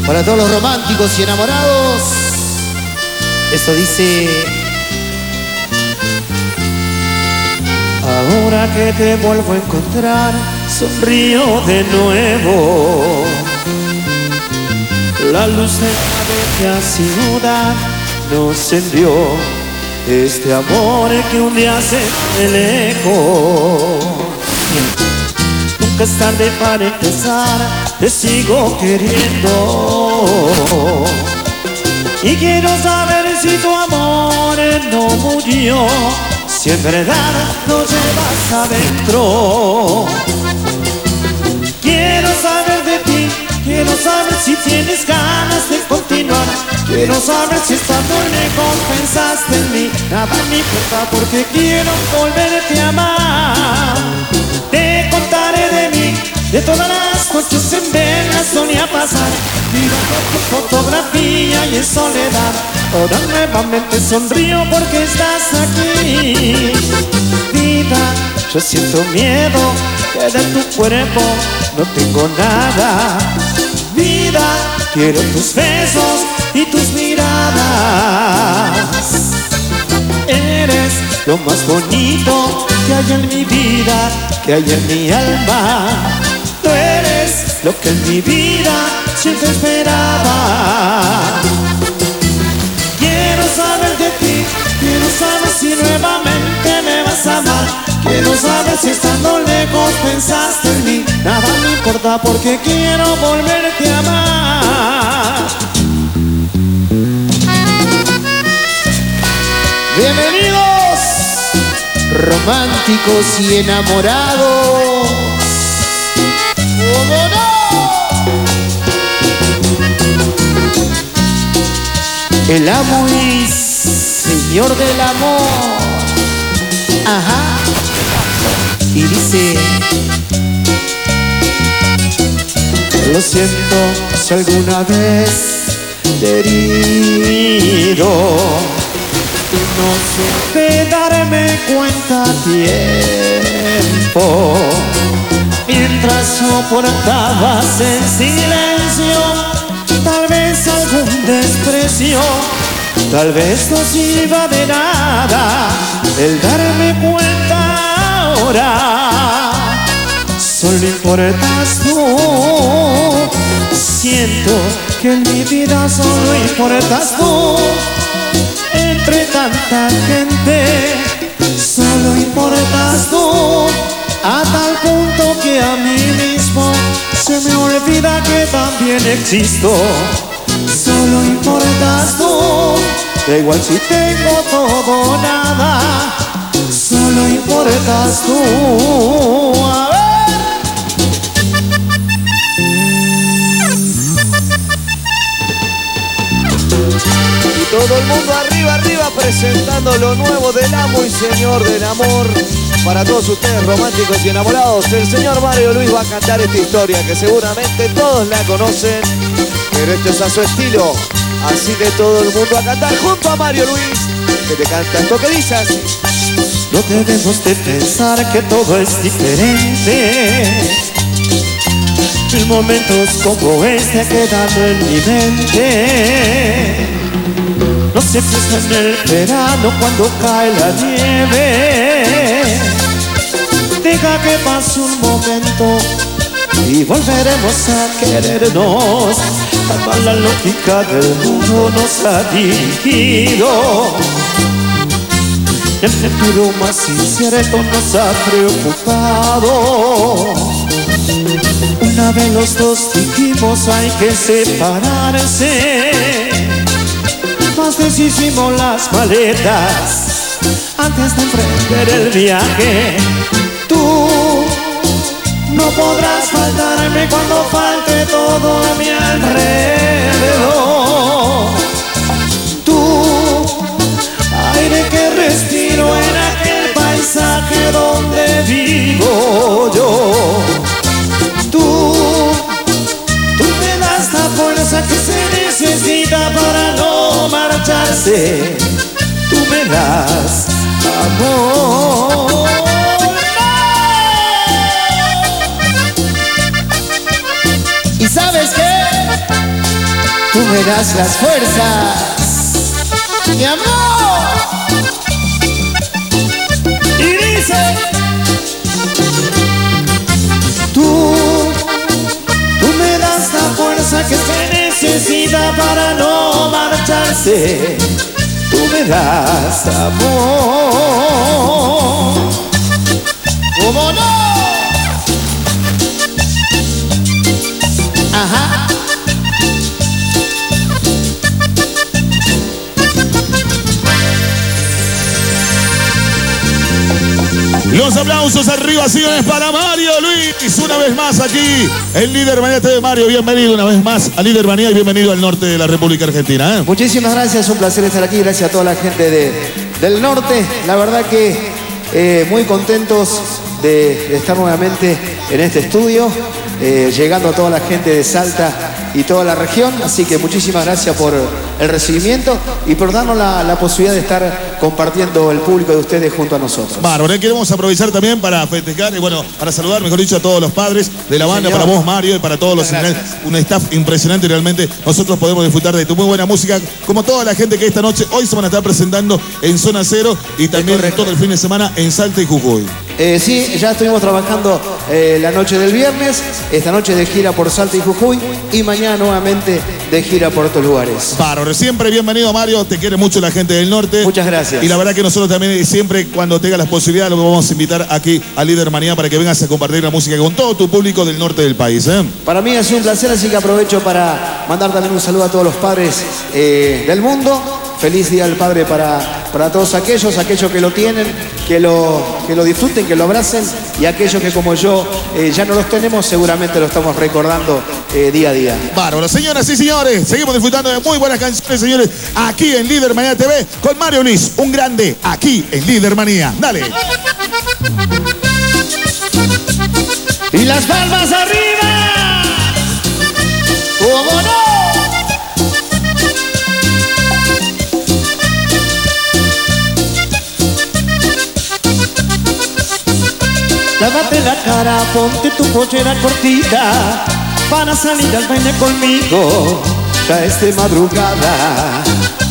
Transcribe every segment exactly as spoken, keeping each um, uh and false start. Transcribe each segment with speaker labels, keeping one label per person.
Speaker 1: Para todos los románticos y enamorados, esto dice:
Speaker 2: ahora que te vuelvo a encontrar, sonrío de nuevo. La luz de la bella ciudad nos envió este amor que un día se fue lejos. Nunca es tarde para empezar, te sigo queriendo. Y quiero saber si tu amor no murió, si en verdad lo llevas adentro. Quiero saber de ti, quiero saber si tienes ganas de continuar. Quiero saber si estando lejos pensaste en mí. Nada me importa porque quiero volverte a amar. Te contaré de mí, de todas las noches en vela solía pasar, mirando tu fotografía y en soledad. Ahora nuevamente sonrío porque estás aquí. Vida, yo siento miedo, que de tu cuerpo no tengo nada. Vida, quiero tus besos y tus miradas. Eres lo más bonito que hay en mi vida, que hay en mi alma. Tú eres lo que en mi vida siempre esperaba. Quiero saber de ti, quiero saber si nuevamente me vas a amar. Quiero saber si estando lejos pensaste en mí. Nada me importa porque quiero volverte a amar.
Speaker 1: bienvenidos, románticos y enamorados. ¡Cómo no! El amo y señor del amor. Ajá. Y dice:
Speaker 2: lo siento si alguna vez te he herido. No supe darme cuenta a tiempo, mientras soportabas en silencio tal vez algún desprecio. Tal vez no sirva de nada el darme cuenta ahora. Solo importas tú. Siento que en mi vida solo importas tú. Entre tanta gente solo importas tú. A tal punto que a mí mismo se me olvida que también existo. Solo importas tú. Da igual si tengo todo o nada. Solo importas tú. A ver.
Speaker 3: Y todo el mundo arriba, arriba, presentando lo nuevo del amo y señor del amor. Para todos ustedes románticos y enamorados, el señor Mario Luis va a cantar esta historia que seguramente todos la conocen, pero esto es a su estilo. Así que todo el mundo a cantar junto a Mario Luis, que te canta esto que dice así.
Speaker 2: No debemos de pensar que todo es diferente. En momentos como este quedando en mi mente. No se piensa en el verano cuando cae la nieve. Deja que pase un momento y volveremos a querernos. Jamás la lógica del mundo nos ha dirigido. El futuro más incierto nos ha preocupado. Una vez los dos dijimos hay que separarse. Más deshicimos las maletas antes de emprender el viaje. Tú no podrás faltarme cuando falte todo a mi alrededor. Tú, aire que respiro en aquel paisaje donde vivo yo. Tú, tú me das la fuerza que se necesita para no marcharse. Tú me das amor.
Speaker 1: ¿Y sabes qué? tú me das las fuerzas, mi amor.
Speaker 2: Y dice, tú, tú me das la fuerza que se necesita para no marcharse. Tú me das amor.
Speaker 1: ¿Cómo no? Ajá.
Speaker 4: Los aplausos arriba, señores, para Mario Luis. Una vez más aquí, el Líder Manía T V. Mario, bienvenido una vez más a Líder Manía y bienvenido al norte de la República Argentina. ¿eh?
Speaker 1: Muchísimas gracias, un placer estar aquí. Gracias a toda la gente de, del norte. La verdad que eh, muy contentos de, de estar nuevamente en este estudio, eh, llegando a toda la gente de Salta y toda la región. Así que muchísimas gracias por el recibimiento y por darnos la, la posibilidad de estar compartiendo el público de ustedes junto a nosotros.
Speaker 4: Bárbaro, ¿eh? Queremos aprovechar también para festejar y bueno, para saludar, mejor dicho, a todos los padres de la banda,
Speaker 1: señor.
Speaker 4: para vos, Mario, y para todos los
Speaker 1: Muchas
Speaker 4: un staff impresionante. Realmente nosotros podemos disfrutar de tu muy buena música, como toda la gente que esta noche, hoy se van a estar presentando en Zona Cero y también todo el fin de semana en Salta y Jujuy.
Speaker 1: Eh, sí, ya estuvimos trabajando eh, la noche del viernes, esta noche de gira por Salta y Jujuy y mañana nuevamente de gira por otros lugares.
Speaker 4: Bárbaro, siempre bienvenido, Mario, te quiere mucho la gente del norte.
Speaker 1: Muchas gracias.
Speaker 4: Y la verdad que nosotros también siempre cuando tengas las posibilidades lo vamos a invitar aquí a Líder Manía para que vengas a compartir la música con todo tu público del norte del país. ¿eh?
Speaker 1: Para mí es un placer, así que aprovecho para mandar también un saludo a todos los padres eh, del mundo. Feliz Día del Padre para, para todos aquellos, aquellos que lo tienen, que lo, que lo disfruten, que lo abracen, y aquellos que como yo eh, ya no los tenemos, seguramente lo estamos recordando eh, día a día.
Speaker 4: Bárbaro, señoras y señores, seguimos disfrutando de muy buenas canciones, señores, aquí en Líder Manía T V con Mario Luis, un grande, aquí en Líder Manía. Dale.
Speaker 2: y las palmas arriba.
Speaker 1: ¿Cómo no?
Speaker 2: Lávate la cara, ponte tu pollera cortita para salir al baile conmigo, ya es de madrugada.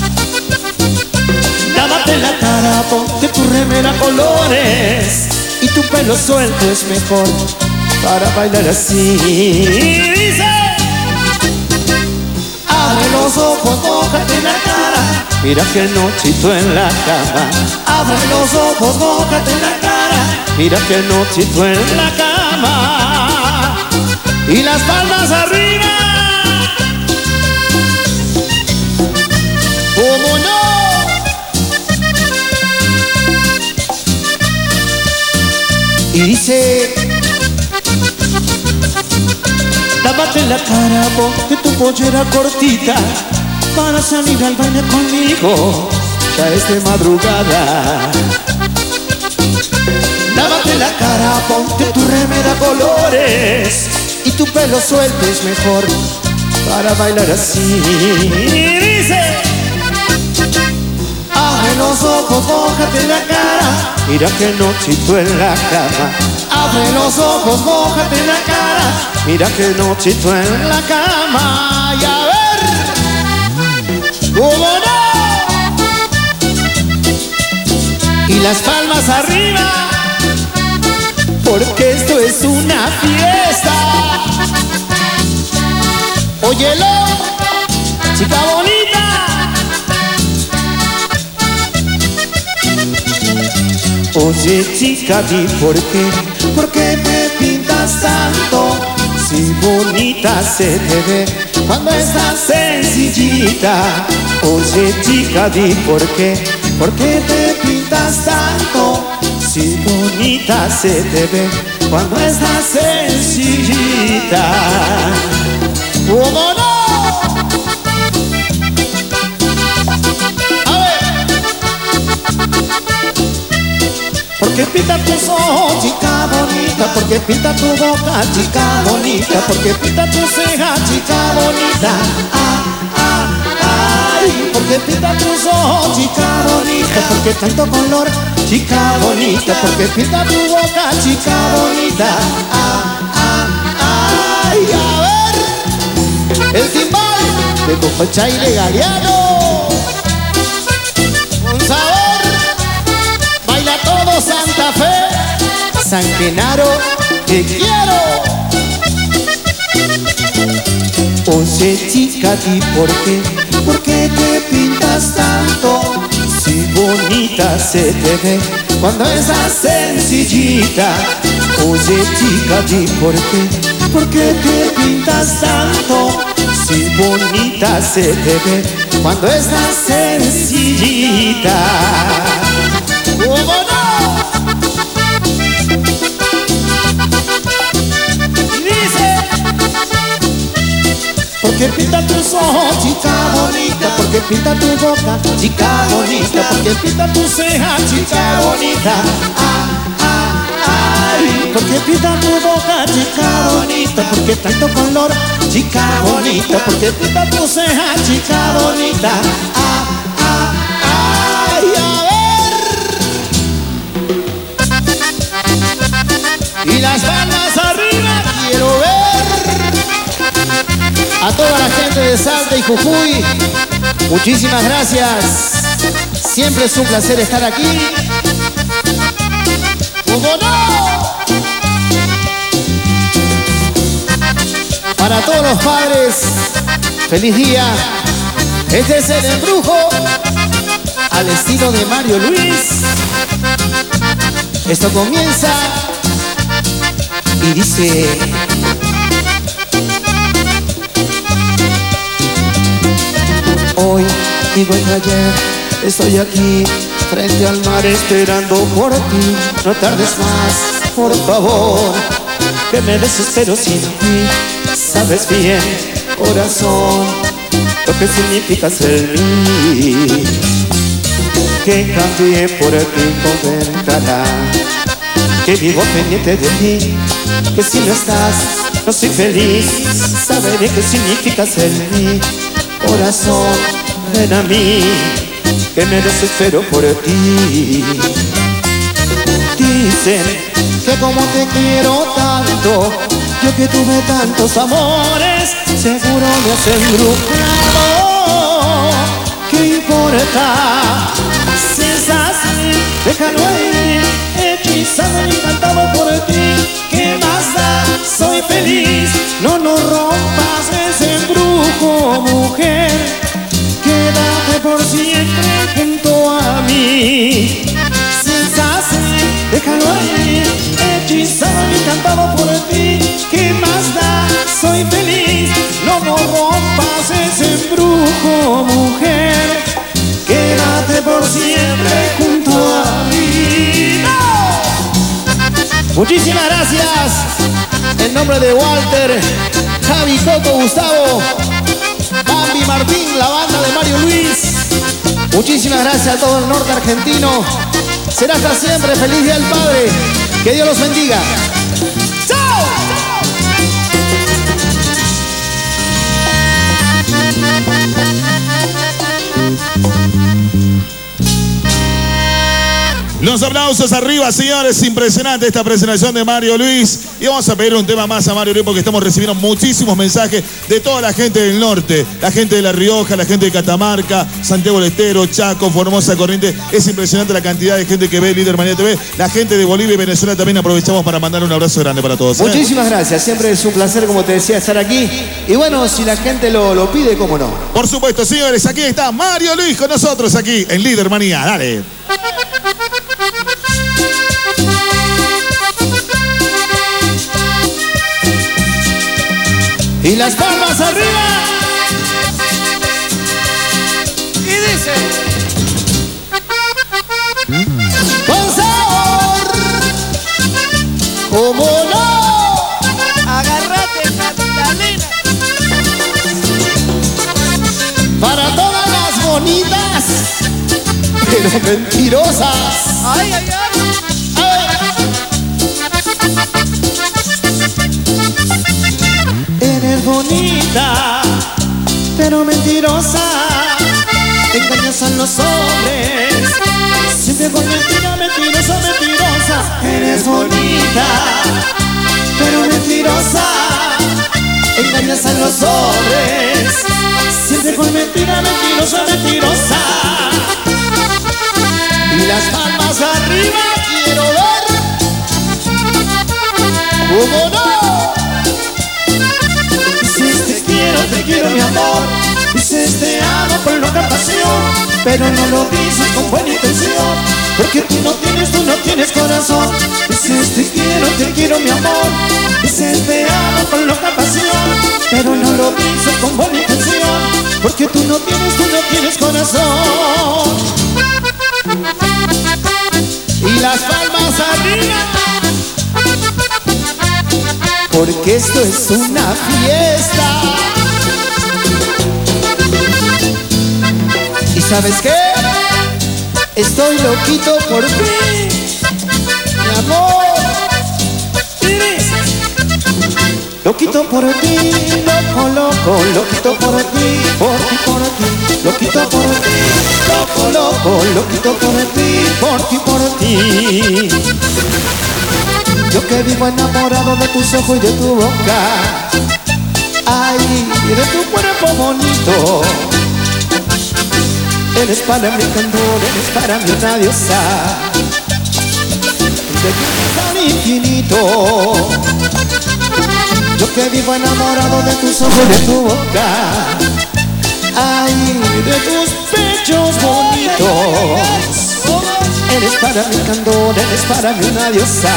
Speaker 2: Lávate la cara, ponte tu remera colores y tu pelo suelto es mejor para bailar así. Dice, abre los ojos, mójate la cara, mira que nochito en la cama. Abre los ojos, mójate la cara, mira que nochito en la cama. Y las palmas arriba.
Speaker 1: ¿Cómo no?
Speaker 2: Y dice, lávate la cara, ponte tu pollera cortita para salir al baile conmigo, ya es de madrugada. Lávate la cara, ponte tu remera colores y tu pelo suelto es mejor para bailar así. Y dice, abre los ojos, mójate la cara, mira que nochito en la cama. Abre los ojos, mójate la cara, mira que nochito en la cama. Y a ver, ¿cómo no? Y las palmas arriba, porque esto es una fiesta. Óyelo, chica bonita. Oye chica, di por qué, por qué te pintas tanto, si bonita se te ve cuando estás sencillita. Oye chica, di por qué, por qué te pintas tanto, si bonita se te ve cuando estás sencillita.
Speaker 1: ¿Cómo no?
Speaker 2: Porque pinta tus ojos, chica bonita, porque pinta tu boca, chica bonita, porque pinta tu ceja, chica bonita. Ah, ah, ay, porque pinta tus ojos, chica bonita, porque tanto color, chica bonita, porque pinta tu boca, chica bonita. Ah, ah, ay, a ver,
Speaker 1: El timbal. de Cococha y de Galeano. Un sabor, baila todo Santa Fe, San Genaro, te quiero. Oye chica, ¿y por qué? ¿Por qué te pintas tanto? Si bonita se te ve cuando estás sencillita. Oye chica, ¿y por qué? ¿Por qué te pintas tanto? Si bonita se te ve cuando estás sencillita. ¿Cómo no? Dice, porque pinta tus ojos, chica bonita, porque pinta tu boca, chica bonita, porque pinta tu ceja, chica bonita. Ah, ah, ay, porque pinta tu boca, chica bonita, porque tanto color, chica bonita, porque pinta tu ceja, chica bonita. Ah, ah, ay, a ver. Y las palmas arriba, quiero ver. A toda la gente de Salta y Jujuy, muchísimas gracias. Siempre es un placer estar aquí. ¡Cómo no! Para todos los padres, feliz día. Este es el embrujo al estilo de Mario Luis. Esto comienza y dice: hoy, igual que ayer, estoy aquí frente al mar esperando por ti. No tardes más, por favor, que me desespero sin ti. Sabes bien, corazón, lo que significa ser mí. Que cambié por ti, comentará que vivo pendiente de ti, que si no estás, no soy feliz. Sabes bien qué significa ser mí. Corazón, ven a mí, que me desespero por ti. Dicen que como te quiero tanto, yo que tuve tantos amores, seguro me has embrujado. ¿Qué importa? Si es así, déjalo ahí, hechizado y encantado por ti. ¿Qué más da? Soy feliz, no nos rompas ese embrujo, mujer. Quédate por siempre junto a mí. Si es así, déjalo ahí, hechizado y encantado por ti. ¿Qué más da? Soy feliz, no nos rompas ese embrujo, mujer. Quédate por siempre junto a mí. ¡No! Muchísimas gracias. En nombre de Walter, Javi, Coco, Gustavo, Bambi, Martín, la banda de Mario Luis. Muchísimas gracias a todo el norte argentino. Será hasta siempre. Feliz Día del Padre. Que Dios los bendiga. ¡Chao!
Speaker 4: Los aplausos arriba, señores. Impresionante esta presentación de Mario Luis. Y vamos a pedir un tema más a Mario Luis porque estamos recibiendo muchísimos mensajes de toda la gente del norte. La gente de La Rioja, la gente de Catamarca, Santiago del Estero, Chaco, Formosa, Corrientes. Es impresionante la cantidad de gente que ve Líder Manía T V. La gente de Bolivia y Venezuela también aprovechamos para mandar un abrazo grande para todos. ¿eh?
Speaker 1: Muchísimas gracias. Siempre es un placer, como te decía, estar aquí. Y bueno, si la gente lo, lo pide, cómo no.
Speaker 4: Por supuesto, señores. Aquí está Mario Luis con nosotros aquí en Líder Manía. Dale.
Speaker 1: Y las palmas arriba.
Speaker 3: Y dice:
Speaker 1: con sabor, ¿cómo no?
Speaker 3: agárrate, Magdalena.
Speaker 1: Para todas las bonitas, pero mentirosas.
Speaker 3: Ay, ay, ay.
Speaker 2: Eres bonita, pero mentirosa. Engañas a los hombres, siempre con mentira, mentirosa, mentirosa. Eres bonita, pero mentirosa. Engañas a los hombres, siempre mentira, mentirosa, mentirosa. Y las palmas arriba quiero ver. ¿Cómo no? Dices te quiero, te quiero mi amor. Dices te amo con loca pasión, pero no lo dices con buena intención, porque tú no tienes, tú no tienes corazón. Dices te quiero, te quiero mi amor. Dices te amo con loca pasión, pero no lo dices con buena intención, porque tú no tienes, tú no tienes corazón. Y las palmas arriba, porque esto es una fiesta. ¿Y sabes qué? Estoy loquito por ti, mi amor. Loquito por ti, loco, loco, loquito por ti, por ti, por ti, loquito por ti, loco, loco, loquito por ti, por ti, por ti. Yo que vivo enamorado de tus ojos y de tu boca, ay, y de tu cuerpo bonito. Eres para mi candor, eres para mí una diosa, de que tan infinito. Yo que vivo enamorado de tus ojos y de tu boca, ay, de tus pechos bonitos. Eres para mi candor, eres para mí una diosa,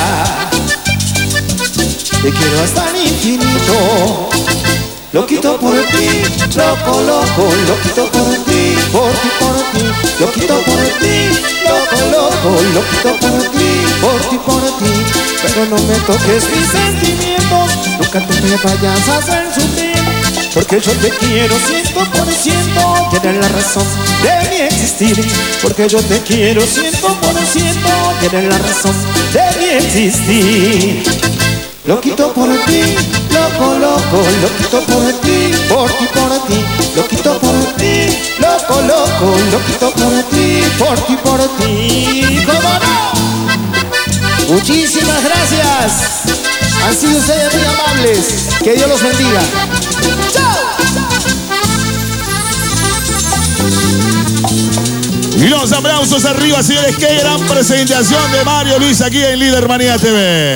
Speaker 2: te quiero hasta el infinito. Loquito por ti, loco, loco, loquito por ti, por ti, por ti, loquito por ti, loco, loco, loquito por ti, por ti, por ti. Pero no me toques mis sentimientos, nunca tú me vayas a hacer sufrir, porque yo te quiero ciento por ciento, tienes la razón de mi existir. Porque yo te quiero ciento por ciento, tienes la razón de mi existir. Loquito por ti, loco, loco, loquito por ti, por ti, por ti, loquito por ti, loco, loco, loquito por ti, por ti, por ti. ¿Cómo no? Muchísimas gracias. Han sido ustedes muy amables. Que Dios los bendiga. ¡Chao!
Speaker 4: Y los aplausos arriba, señores. Qué gran presentación de Mario Luis aquí en Líder Manía T V.